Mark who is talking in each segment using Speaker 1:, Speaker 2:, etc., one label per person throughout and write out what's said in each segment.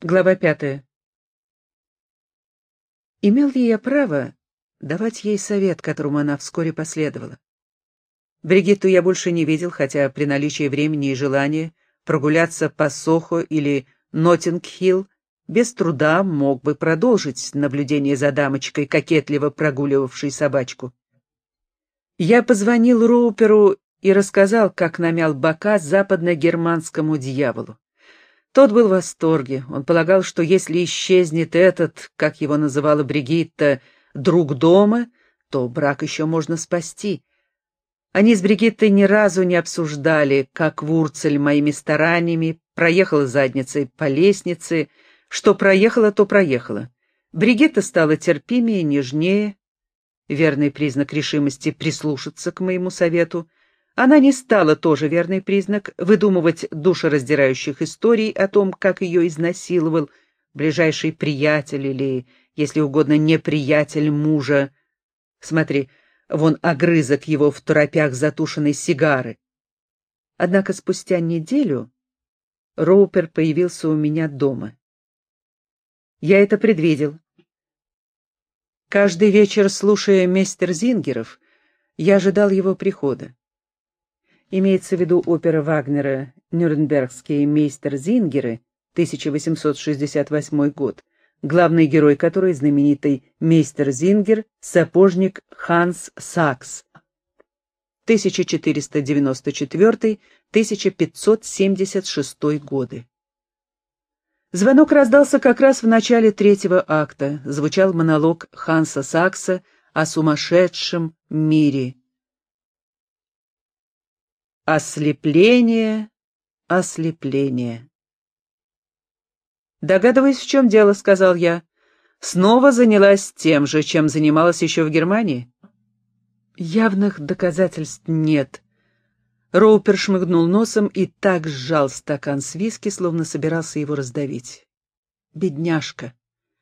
Speaker 1: Глава 5. Имел ли я право давать ей совет, которому она вскоре последовала? Бригитту я больше не видел, хотя при наличии времени и желания прогуляться по Сохо или Ноттинг-Хилл без труда мог бы продолжить наблюдение за дамочкой, кокетливо прогуливавшей собачку. Я позвонил Роуперу и рассказал, как намял бока западно-германскому дьяволу. Тот был в восторге. Он полагал, что если исчезнет этот, как его называла Бригитта, друг дома, то брак еще можно спасти. Они с Бригиттой ни разу не обсуждали, как Вурцель моими стараниями проехала задницей по лестнице. Что проехала, то проехала. Бригитта стала терпимее и нежнее, верный признак решимости прислушаться к моему совету. Она не стала, тоже верный признак, выдумывать душераздирающих историй о том, как ее изнасиловал ближайший приятель или, если угодно, неприятель мужа. Смотри, вон огрызок его в торопях затушенной сигары. Однако спустя неделю Роупер появился у меня дома. Я это предвидел. Каждый вечер, слушая Местерзингеров, я ожидал его прихода. Имеется в виду опера Вагнера «Нюрнбергские мейстерзингеры», 1868 год, главный герой которой знаменитый мейстерзингер, сапожник Ханс Сакс, 1494-1576 годы. Звонок раздался как раз в начале третьего акта, звучал монолог Ханса Сакса о сумасшедшем мире. Ослепление, ослепление. «Догадываюсь, в чем дело», — сказал я. «Снова занялась тем же, чем занималась еще в Германии?» «Явных доказательств нет». Роупер шмыгнул носом и так сжал стакан с виски, словно собирался его раздавить. «Бедняжка».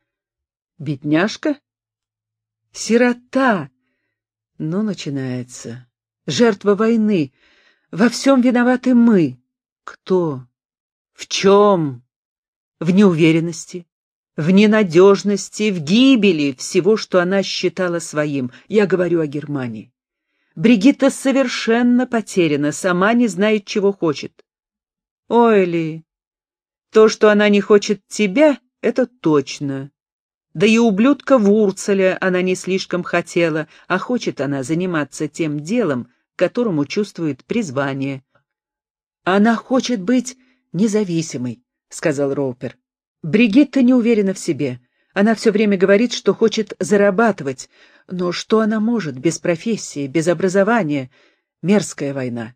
Speaker 1: «Бедняжка? Сирота!» Ну, начинается. «Жертва войны». Во всем виноваты мы. Кто? В чем? В неуверенности, в ненадежности, в гибели всего, что она считала своим. Я говорю о Германии. Бригитта совершенно потеряна, сама не знает, чего хочет. Ой ли, то, что она не хочет тебя, это точно. Да и ублюдка Вурцеля она не слишком хотела, а хочет она заниматься тем делом, которому чувствует призвание. «Она хочет быть независимой», — сказал Роупер. «Бригитта не уверена в себе. Она все время говорит, что хочет зарабатывать. Но что она может без профессии, без образования? Мерзкая война».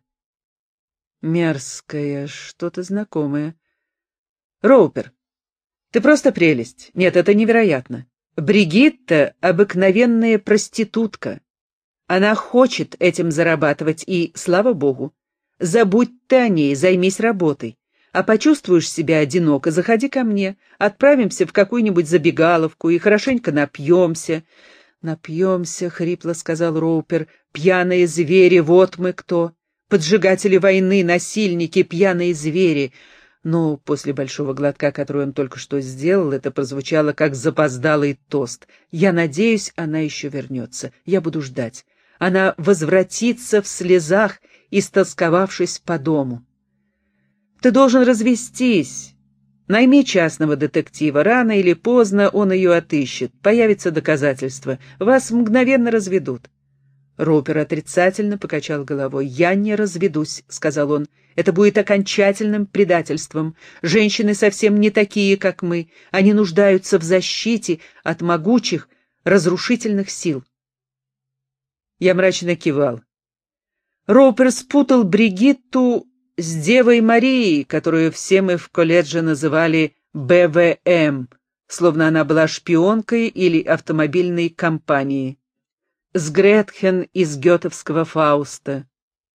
Speaker 1: «Мерзкая, что-то знакомое». «Роупер, ты просто прелесть. Нет, это невероятно. Бригитта — обыкновенная проститутка. Она хочет этим зарабатывать, и, слава богу, забудь ты о ней, займись работой. А почувствуешь себя одиноко, заходи ко мне, отправимся в какую-нибудь забегаловку и хорошенько напьемся. Напьемся, — хрипло сказал Роупер, — пьяные звери, вот мы кто. Поджигатели войны, насильники, пьяные звери. Но после большого глотка, который он только что сделал, это прозвучало как запоздалый тост. Я надеюсь, она еще вернется. Я буду ждать. Она возвратится в слезах, истосковавшись по дому. Ты должен развестись. Найми частного детектива. Рано или поздно он ее отыщет. Появится доказательство. Вас мгновенно разведут. Роупер отрицательно покачал головой. «Я не разведусь», — сказал он. «Это будет окончательным предательством. Женщины совсем не такие, как мы. Они нуждаются в защите от могучих, разрушительных сил». Я мрачно кивал. Роупер спутал Бригитту с Девой Марией, которую все мы в колледже называли БВМ, словно она была шпионкой или автомобильной компанией, с Гретхен из гетовского Фауста.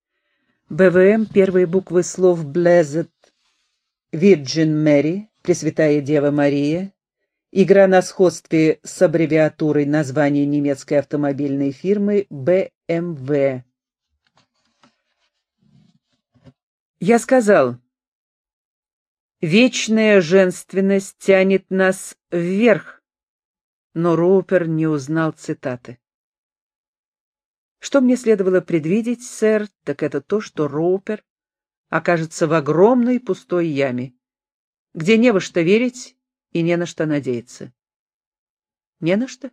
Speaker 1: БВМ — первые буквы слов Blessed Virgin Mary, Пресвятая Дева Мария, игра на сходстве с аббревиатурой названия немецкой автомобильной фирмы BMW. Я сказал: Вечная женственность тянет нас вверх, но Роупер не узнал цитаты. Что мне следовало предвидеть, сэр, так это то, что Роупер окажется в огромной пустой яме, где не во что верить и не на что надеяться. Не на что?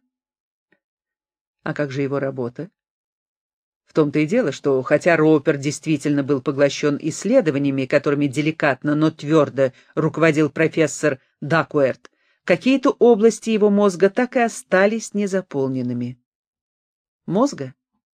Speaker 1: А как же его работа? В том-то и дело, что хотя Роупер действительно был поглощен исследованиями, которыми деликатно, но твердо руководил профессор Дакуэрт, какие-то области его мозга так и остались незаполненными. Мозга?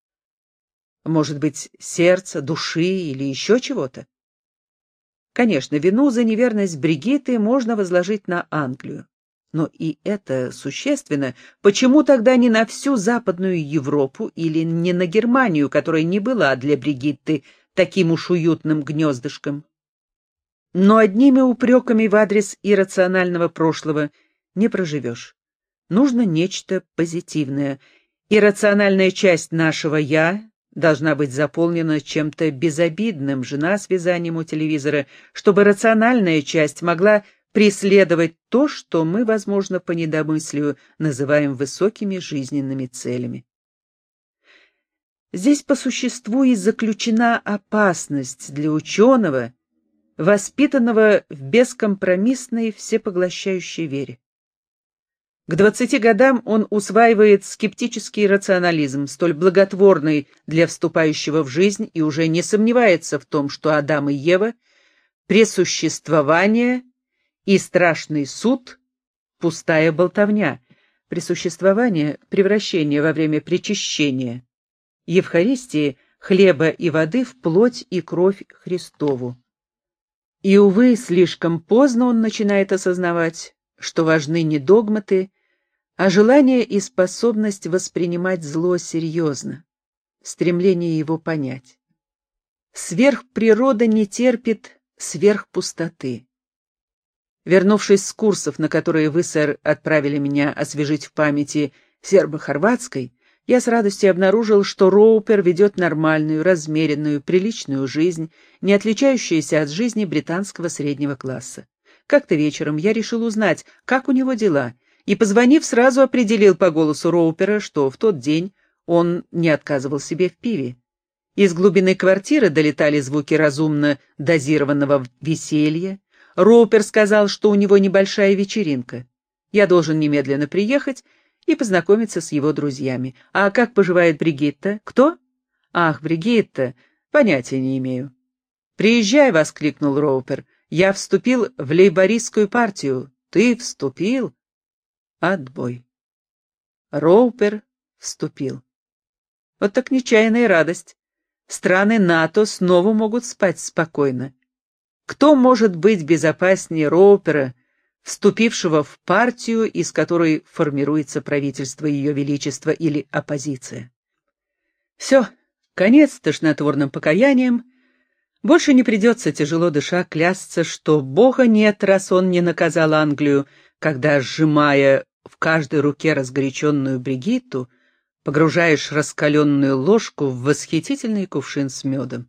Speaker 1: Может быть, сердца, души или еще чего-то? Конечно, вину за неверность Бригитты можно возложить на Англию. Но и это существенно. Почему тогда не на всю Западную Европу или не на Германию, которая не была для Бригитты таким уж уютным гнездышком? Но одними упреками в адрес иррационального прошлого не проживешь. Нужно нечто позитивное. Иррациональная часть нашего «я» должна быть заполнена чем-то безобидным, жена с вязанием у телевизора, чтобы рациональная часть могла преследовать то, что мы, возможно, по недомыслию называем высокими жизненными целями. Здесь по существу и заключена опасность для ученого, воспитанного в бескомпромиссной всепоглощающей вере. К 20 годам он усваивает скептический рационализм, столь благотворный для вступающего в жизнь, и уже не сомневается в том, что Адам и Ева — пресуществование и страшный суд — пустая болтовня, пресуществование — превращение во время причащения, Евхаристии — хлеба и воды в плоть и кровь Христову. И, увы, слишком поздно он начинает осознавать, что важны не догматы, а желание и способность воспринимать зло серьезно, стремление его понять. Сверхприрода не терпит сверхпустоты. Вернувшись с курсов, на которые вы, сэр, отправили меня освежить в памяти сербо-хорватской, я с радостью обнаружил, что Роупер ведет нормальную, размеренную, приличную жизнь, не отличающуюся от жизни британского среднего класса. Как-то вечером я решил узнать, как у него дела, и, позвонив, сразу определил по голосу Роупера, что в тот день он не отказывал себе в пиве. Из глубины квартиры долетали звуки разумно дозированного веселья. Роупер сказал, что у него небольшая вечеринка. Я должен немедленно приехать и познакомиться с его друзьями. А как поживает Бригитта? Кто? Ах, Бригитта, понятия не имею. «Приезжай!» — воскликнул Роупер. «Я вступил в лейбористскую партию». «Ты вступил?» Отбой. Роупер вступил. Вот так нечаянная радость. Страны НАТО снова могут спать спокойно. Кто может быть безопаснее Роупера, вступившего в партию, из которой формируется правительство Ее Величества или оппозиция? Все, конец тошнотворным покаянием. Больше не придется, тяжело дыша, клясться, что Бога нет, раз он не наказал Англию, когда, сжимая в каждой руке разгоряченную Бригитту, погружаешь раскаленную ложку в восхитительный кувшин с медом.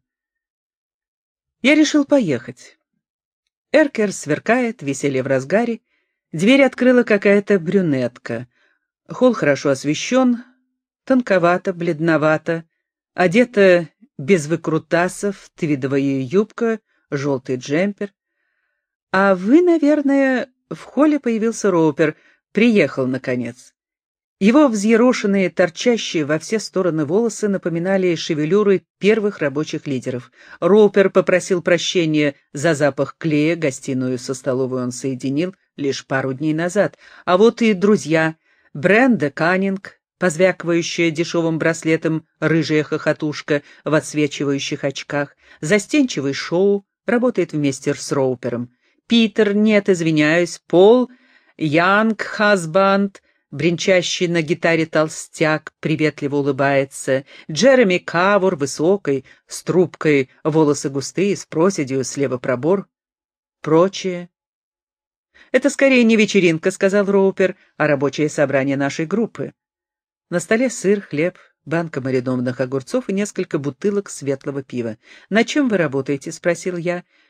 Speaker 1: Я решил поехать. Эркер сверкает, веселье в разгаре. Дверь открыла какая-то брюнетка. Холл хорошо освещен, тонковато, бледновато, одета без выкрутасов, твидовая юбка, желтый джемпер. А вы, наверное, в холле появился Роупер, приехал, наконец. Его взъерошенные, торчащие во все стороны волосы напоминали шевелюры первых рабочих лидеров. Роупер попросил прощения за запах клея, гостиную со столовой он соединил лишь пару дней назад. А вот и друзья. Бренда Каннинг, позвякивающая дешевым браслетом рыжая хохотушка в отсвечивающих очках. Застенчивый Шоу, работает вместе с Роупером. Питер, нет, извиняюсь, Пол, Янг Хасбанд, бренчащий на гитаре толстяк, приветливо улыбается. Джереми Кавур, высокой, с трубкой, волосы густые, с проседью, слева пробор. Прочее. «Это скорее не вечеринка», — сказал Роупер, — «а рабочее собрание нашей группы». На столе сыр, хлеб, банка маринованных огурцов и несколько бутылок светлого пива. «На чем вы работаете?» — спросил я.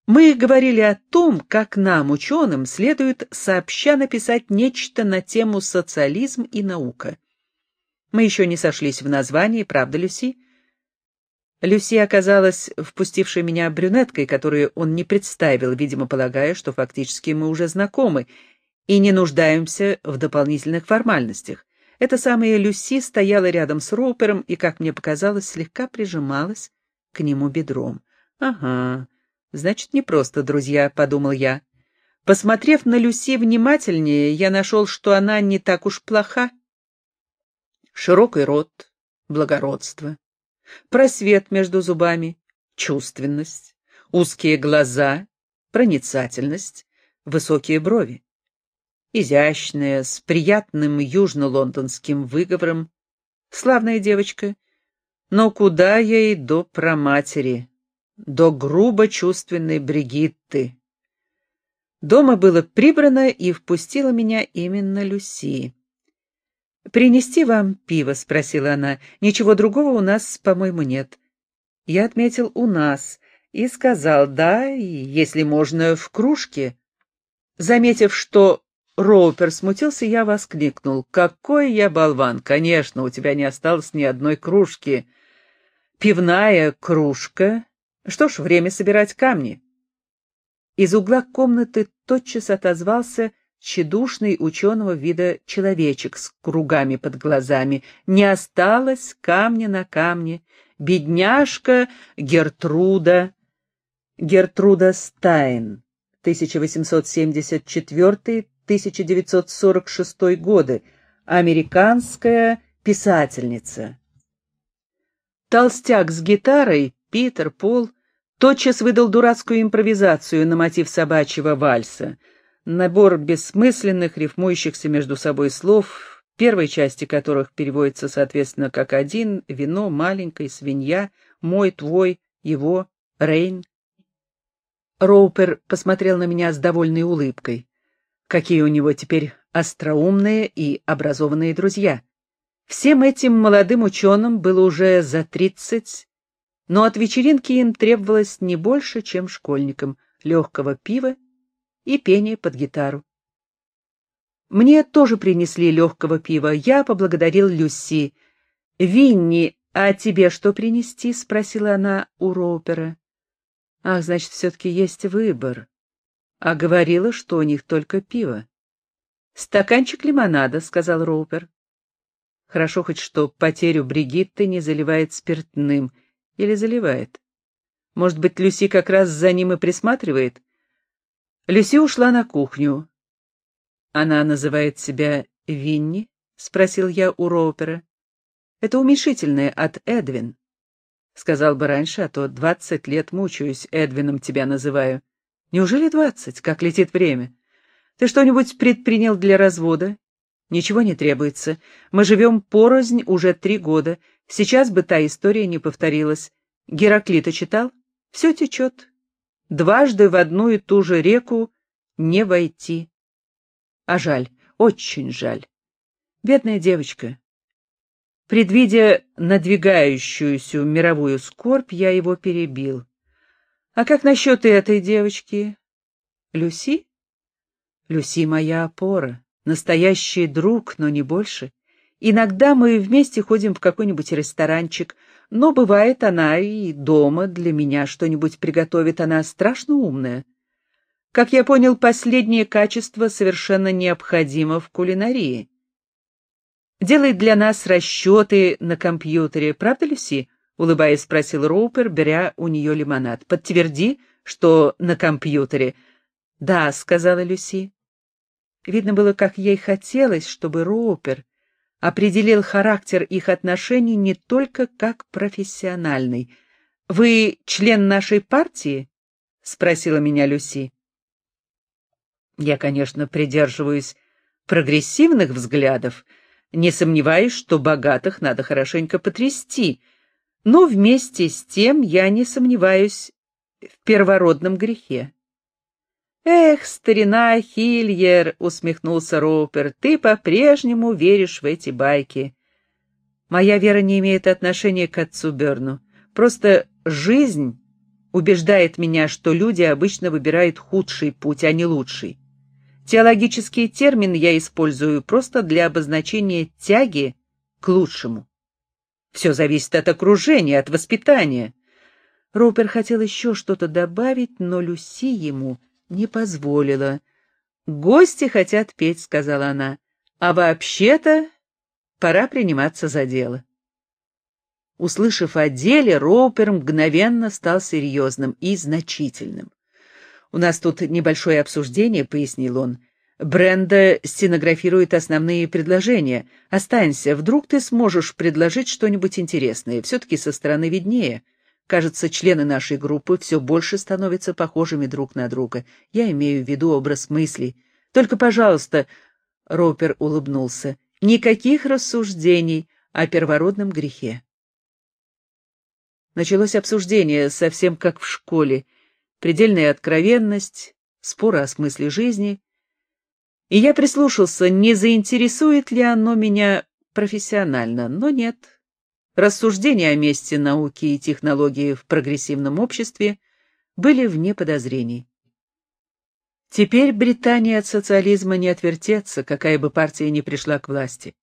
Speaker 1: Мы говорили о том, как нам, ученым, следует сообща написать нечто на тему «Социализм и наука». Мы еще не сошлись в названии, правда, Люси? Люси оказалась впустившей меня брюнеткой, которую он не представил, видимо, полагая, что фактически мы уже знакомы и не нуждаемся в дополнительных формальностях. Эта самая Люси стояла рядом с Роупером и, как мне показалось, слегка прижималась к нему бедром. «Ага, значит, не просто друзья», — подумал я. Посмотрев на Люси внимательнее, я нашел, что она не так уж плоха. Широкий рот, благородство, просвет между зубами, чувственность, узкие глаза, проницательность, высокие брови. Изящная, с приятным южно-лондонским выговором. Славная девочка, но куда ей до праматери, до грубо чувственной Бригитты. Дома было прибрано, и впустила меня именно Люси. «Принести вам пиво?» — спросила она. «Ничего другого у нас, по-моему, нет». Я отметил «у нас» и сказал «да, и, если можно, в кружке». Заметив, что Роупер смутился, я воскликнул: «Какой я болван! Конечно, у тебя не осталось ни одной кружки. Пивная кружка. Что ж, время собирать камни». Из угла комнаты тотчас отозвался тщедушный ученого вида человечек с кругами под глазами. «Не осталось камня на камне. Бедняжка Гертруда». Гертруда Стайн, 1874-1946 годы, американская писательница. Толстяк с гитарой, Питер Пол, тотчас выдал дурацкую импровизацию на мотив собачьего вальса. Набор бессмысленных, рифмующихся между собой слов, первой части которых переводится соответственно как «один», «вино», «маленькая», «свинья», «мой», «твой», «его», «рейн». Роупер посмотрел на меня с довольной улыбкой. Какие у него теперь остроумные и образованные друзья. Всем этим молодым ученым было уже за 30, но от вечеринки им требовалось не больше, чем школьникам: легкого пива и пение под гитару. Мне тоже принесли легкого пива. Я поблагодарил Люси. «Винни, а тебе что принести?» — спросила она у Роупера. «Ах, значит, все-таки есть выбор. А говорила, что у них только пиво». «Стаканчик лимонада», — сказал Роупер. Хорошо хоть что потерю Бригитты не заливает спиртным. Или заливает. Может быть, Люси как раз за ним и присматривает? Люси ушла на кухню. «Она называет себя Винни?» — спросил я у Роупера. «Это уменьшительное от Эдвин». «Сказал бы раньше, а то 20 лет мучаюсь, Эдвином тебя называю». «Неужели 20? Как летит время? Ты что-нибудь предпринял для развода?» «Ничего не требуется. Мы живем порознь уже 3 года. Сейчас бы та история не повторилась. Гераклита читал? Все течет. Дважды в одну и ту же реку не войти. А жаль, очень жаль. Бедная девочка». Предвидя надвигающуюся мировую скорбь, я его перебил. «А как насчет этой девочки?» «Люси?» «Люси моя опора, настоящий друг, но не больше. Иногда мы вместе ходим в какой-нибудь ресторанчик, но бывает она и дома для меня что-нибудь приготовит. Она страшно умная. Как я понял, последнее качество совершенно необходимо в кулинарии. Делает для нас расчеты на компьютере, правда, Люси?» — улыбаясь, спросил Роупер, беря у нее лимонад. «Подтверди, что на компьютере». «Да», — сказала Люси. Видно было, как ей хотелось, чтобы Роупер определил характер их отношений не только как профессиональный. «Вы член нашей партии?» — спросила меня Люси. Я, конечно, придерживаюсь прогрессивных взглядов, не сомневаюсь, что богатых надо хорошенько потрясти, но вместе с тем я не сомневаюсь в первородном грехе. «Эх, старина Хильер!» — усмехнулся Роупер. «Ты по-прежнему веришь в эти байки». «Моя вера не имеет отношения к отцу Берну. Просто жизнь убеждает меня, что люди обычно выбирают худший путь, а не лучший. Теологический термин я использую просто для обозначения тяги к лучшему. Все зависит от окружения, от воспитания. Роупер хотел еще что-то добавить, но Люси ему не позволила. «Гости хотят петь», — сказала она, — «а вообще-то пора приниматься за дело». Услышав о деле, Роупер мгновенно стал серьезным и значительным. «У нас тут небольшое обсуждение», — пояснил он. «Бренда стенографирует основные предложения. Останься, вдруг ты сможешь предложить что-нибудь интересное. Все-таки со стороны виднее. Кажется, члены нашей группы все больше становятся похожими друг на друга. Я имею в виду образ мыслей. Только, пожалуйста...» — Роупер улыбнулся. «Никаких рассуждений о первородном грехе». Началось обсуждение, совсем как в школе. Предельная откровенность, споры о смысле жизни. И я прислушался, не заинтересует ли оно меня профессионально, но нет. Рассуждения о месте науки и технологии в прогрессивном обществе были вне подозрений. Теперь Британия от социализма не отвертеться, какая бы партия ни пришла к власти.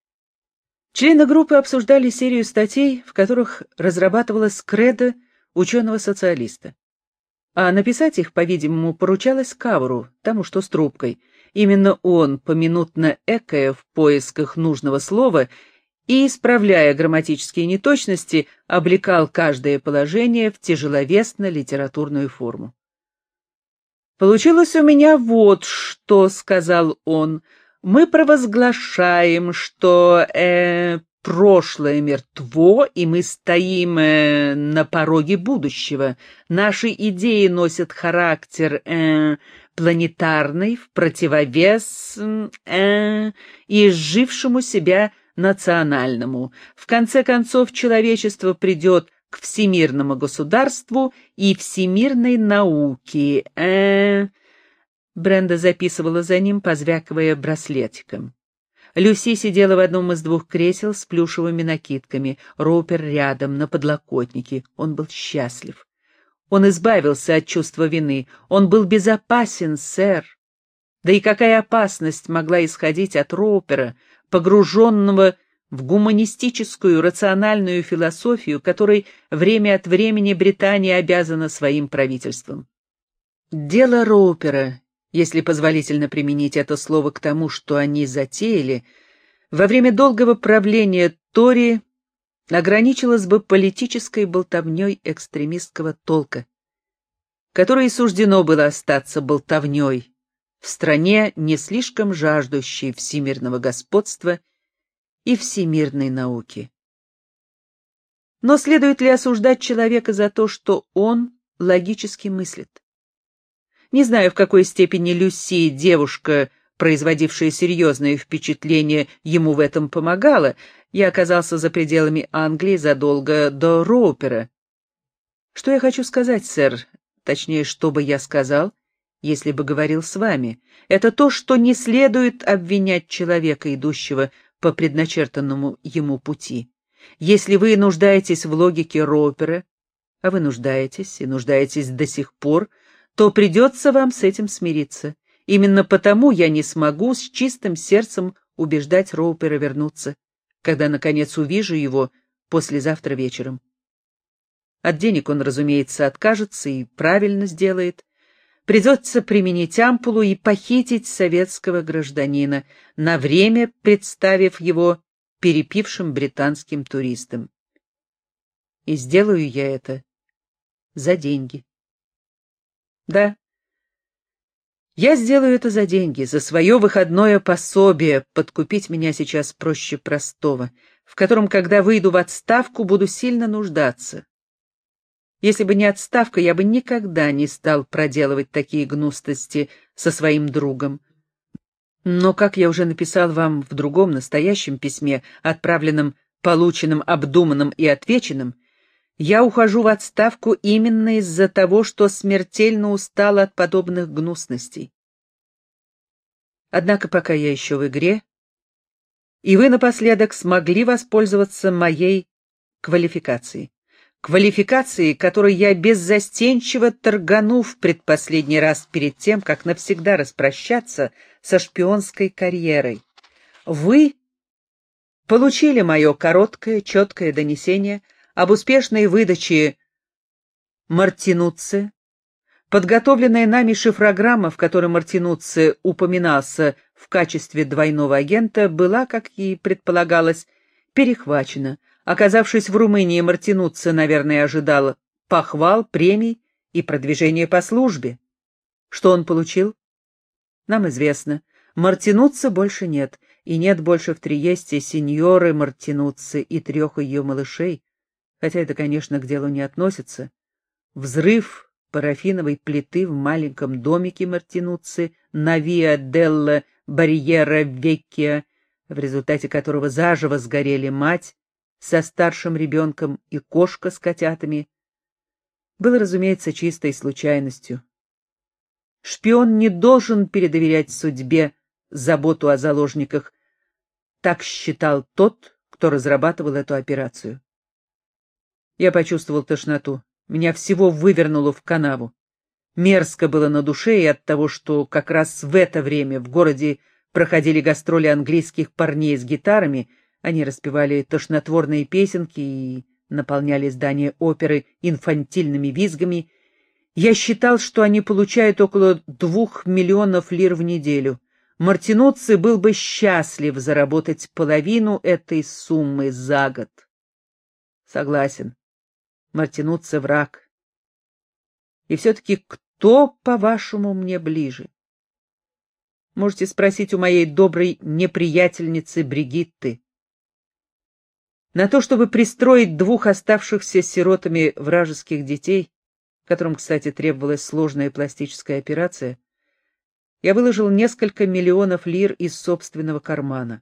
Speaker 1: Члены группы обсуждали серию статей, в которых разрабатывалась кредо ученого-социалиста. А написать их, по-видимому, поручалось Кавру, тому, что с трубкой. Именно он, поминутно экая в поисках нужного слова и, исправляя грамматические неточности, облекал каждое положение в тяжеловесно-литературную форму. «Получилось у меня вот что», — сказал он. «Мы провозглашаем, что прошлое мертво, и мы стоим на пороге будущего. Наши идеи носят характер планетарный в противовес изжившему себя национальному. В конце концов, человечество придет к всемирному государству и всемирной науке». Бренда записывала за ним, позвякивая браслетиком. Люси сидела в одном из двух кресел с плюшевыми накидками, Роупер рядом, на подлокотнике. Он был счастлив. Он избавился от чувства вины. Он был безопасен, сэр. Да и какая опасность могла исходить от Роупера, погруженного в гуманистическую, рациональную философию, которой время от времени Британия обязана своим правительством? Дело Роупера, если позволительно применить это слово к тому, что они затеяли, во время долгого правления Тори ограничилось бы политической болтовней экстремистского толка, которой суждено было остаться болтовней в стране, не слишком жаждущей всемирного господства и всемирной науки. Но следует ли осуждать человека за то, что он логически мыслит? Не знаю, в какой степени Люси, девушка, производившая серьезное впечатление, ему в этом помогала. Я оказался за пределами Англии задолго до Роупера. Что я хочу сказать, сэр, точнее, что бы я сказал, если бы говорил с вами, это то, что не следует обвинять человека, идущего по предначертанному ему пути. Если вы нуждаетесь в логике Роупера, а вы нуждаетесь и нуждаетесь до сих пор, то придется вам с этим смириться. Именно потому я не смогу с чистым сердцем убеждать Роупера вернуться, когда, наконец, увижу его послезавтра вечером. От денег он, разумеется, откажется и правильно сделает. Придется применить ампулу и похитить советского гражданина, на время представив его перепившим британским туристам. И сделаю я это за деньги. Да, я сделаю это за деньги, за свое выходное пособие, подкупить меня сейчас проще простого, в котором, когда выйду в отставку, буду сильно нуждаться. Если бы не отставка, я бы никогда не стал проделывать такие гнусности со своим другом. Но, как я уже написал вам в другом настоящем письме, отправленном, полученном, обдуманном и отвеченном, я ухожу в отставку именно из-за того, что смертельно устал от подобных гнусностей. Однако пока я еще в игре, и вы напоследок смогли воспользоваться моей квалификацией. квалификации, которой я беззастенчиво торгану в предпоследний раз перед тем, как навсегда распрощаться со шпионской карьерой. Вы получили мое короткое, четкое донесение об успешной выдаче Мартинуцци. Подготовленная нами шифрограмма, в которой Мартинуцци упоминался в качестве двойного агента, была, как и предполагалось, перехвачена. Оказавшись в Румынии, Мартинуцци, наверное, ожидал похвал, премий и продвижения по службе. Что он получил? Нам известно. Мартинуцци больше нет, и нет больше в Триесте сеньоры Мартинуцци и 3 ее малышей, хотя это, конечно, к делу не относится. Взрыв парафиновой плиты в маленьком домике Мартинуцци на Виа делла Барьера Веккия, в результате которого заживо сгорели мать со старшим ребенком и кошка с котятами, было, разумеется, чистой случайностью. Шпион не должен передоверять судьбе заботу о заложниках, так считал тот, кто разрабатывал эту операцию. Я почувствовал тошноту. Меня всего вывернуло в канаву. Мерзко было на душе и от того, что как раз в это время в городе проходили гастроли английских парней с гитарами, они распевали тошнотворные песенки и наполняли здание оперы инфантильными визгами. Я считал, что они получают около 2 миллионов лир в неделю. Мартинуцци был бы счастлив заработать половину этой суммы за год. Согласен. Мартинуцци враг. И все-таки кто, по-вашему, мне ближе? Можете спросить у моей доброй неприятельницы Бригитты. На то, чтобы пристроить 2 оставшихся сиротами вражеских детей, которым, кстати, требовалась сложная пластическая операция, я выложил несколько миллионов лир из собственного кармана.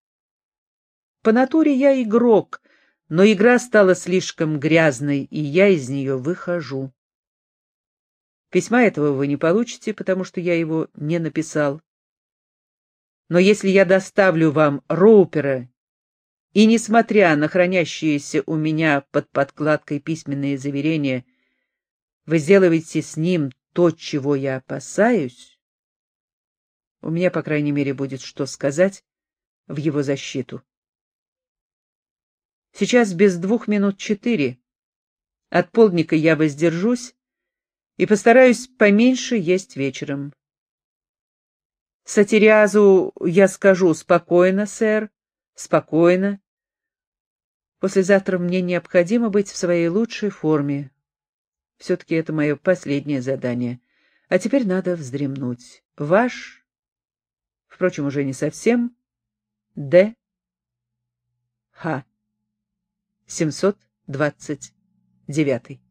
Speaker 1: По натуре я игрок, но игра стала слишком грязной, и я из нее выхожу. Письма этого вы не получите, потому что я его не написал. Но если я доставлю вам Роупера, и, несмотря на хранящиеся у меня под подкладкой письменные заверения, вы сделаете с ним то, чего я опасаюсь, у меня, по крайней мере, будет что сказать в его защиту. Сейчас без 4:02. От полдника я воздержусь и постараюсь поменьше есть вечером. Сатириазу я скажу: спокойно, сэр, спокойно. Послезавтра мне необходимо быть в своей лучшей форме. Все-таки это мое последнее задание. А теперь надо вздремнуть. Ваш, впрочем, уже не совсем, Д. Х. 729.